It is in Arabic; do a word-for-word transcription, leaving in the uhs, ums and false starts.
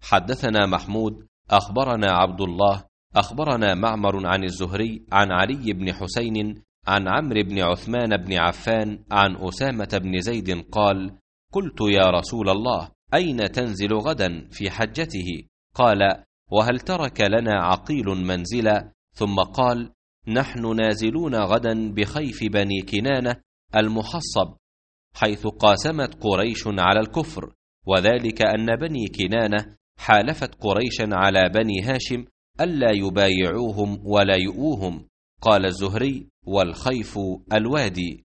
حدثنا محمود أخبرنا عبد الله أخبرنا معمر عن الزهري عن علي بن حسين عن عمرو بن عثمان بن عفان عن أسامة بن زيد قال: قلت يا رسول الله أين تنزل غدا في حجته؟ قال: وهل ترك لنا عقيل منزلا؟ ثم قال: نحن نازلون غدا بخيف بني كنانة المحصب، حيث قاسمت قريش على الكفر، وذلك أن بني كنانة حالفت قريشا على بني هاشم ألا يبايعوهم ولا يؤوهم. قال الزهري: والخيف الوادي.